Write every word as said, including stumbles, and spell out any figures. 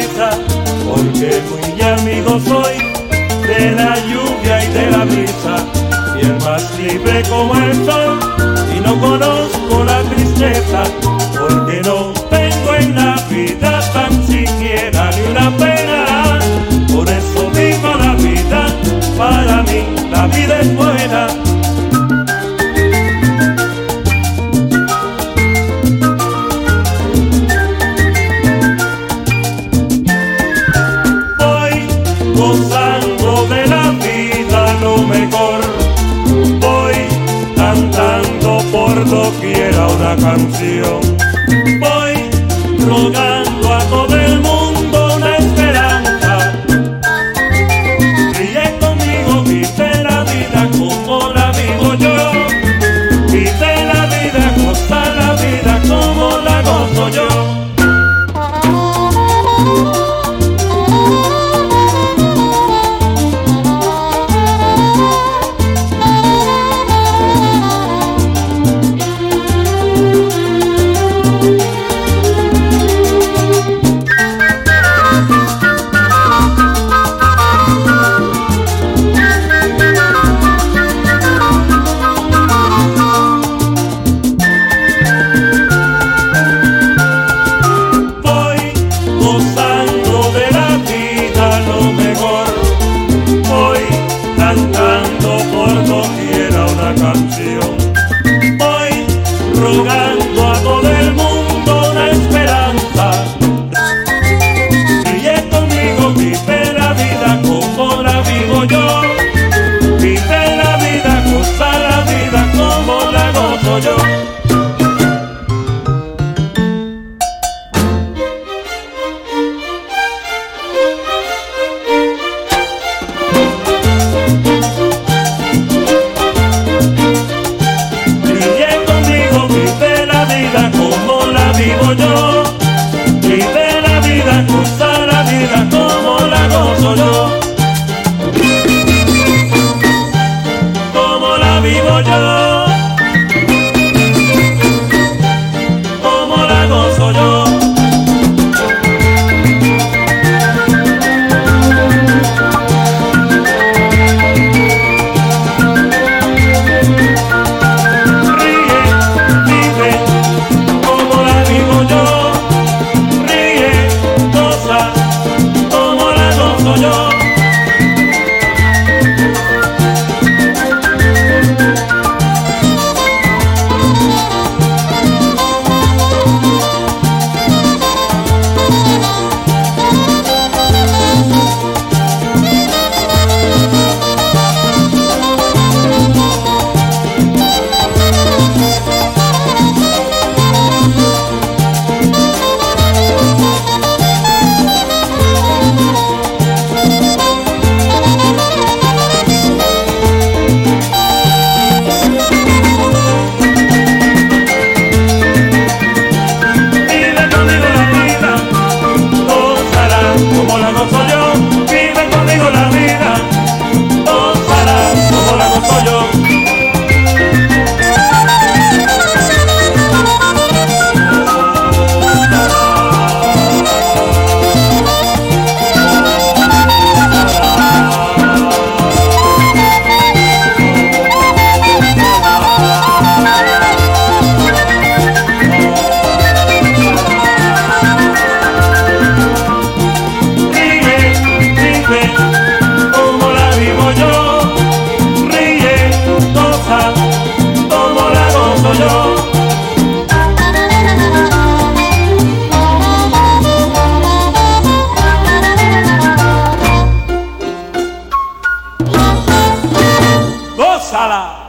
risa, porque muy amigo soy de la lluvia y de la brisa, y el más libre como el sol, y no conozco la tristeza, porque no tengo en la vida tan siquiera ni una pena. Por eso vivo la vida, para mí la vida es buena. Gozando de la vida lo mejor, voy cantando por doquiera una canción, voy rogando a todo el mundo una esperanza. Ríe conmigo, vive la vida como la vivo yo, vive la vida, goza la vida como la gozo yo. Gozando de la vida lo mejor, voy cantando por doquiera una canción, voy rogando a todo el mundo una esperanza. Ríe conmigo, vive la vida como la vivo yo, vive la vida, goza la vida como la gozo yo. Vivo yo, vive la vida, goza la vida como la gozo yo, como la vivo yo, como la gozo yo. Sala.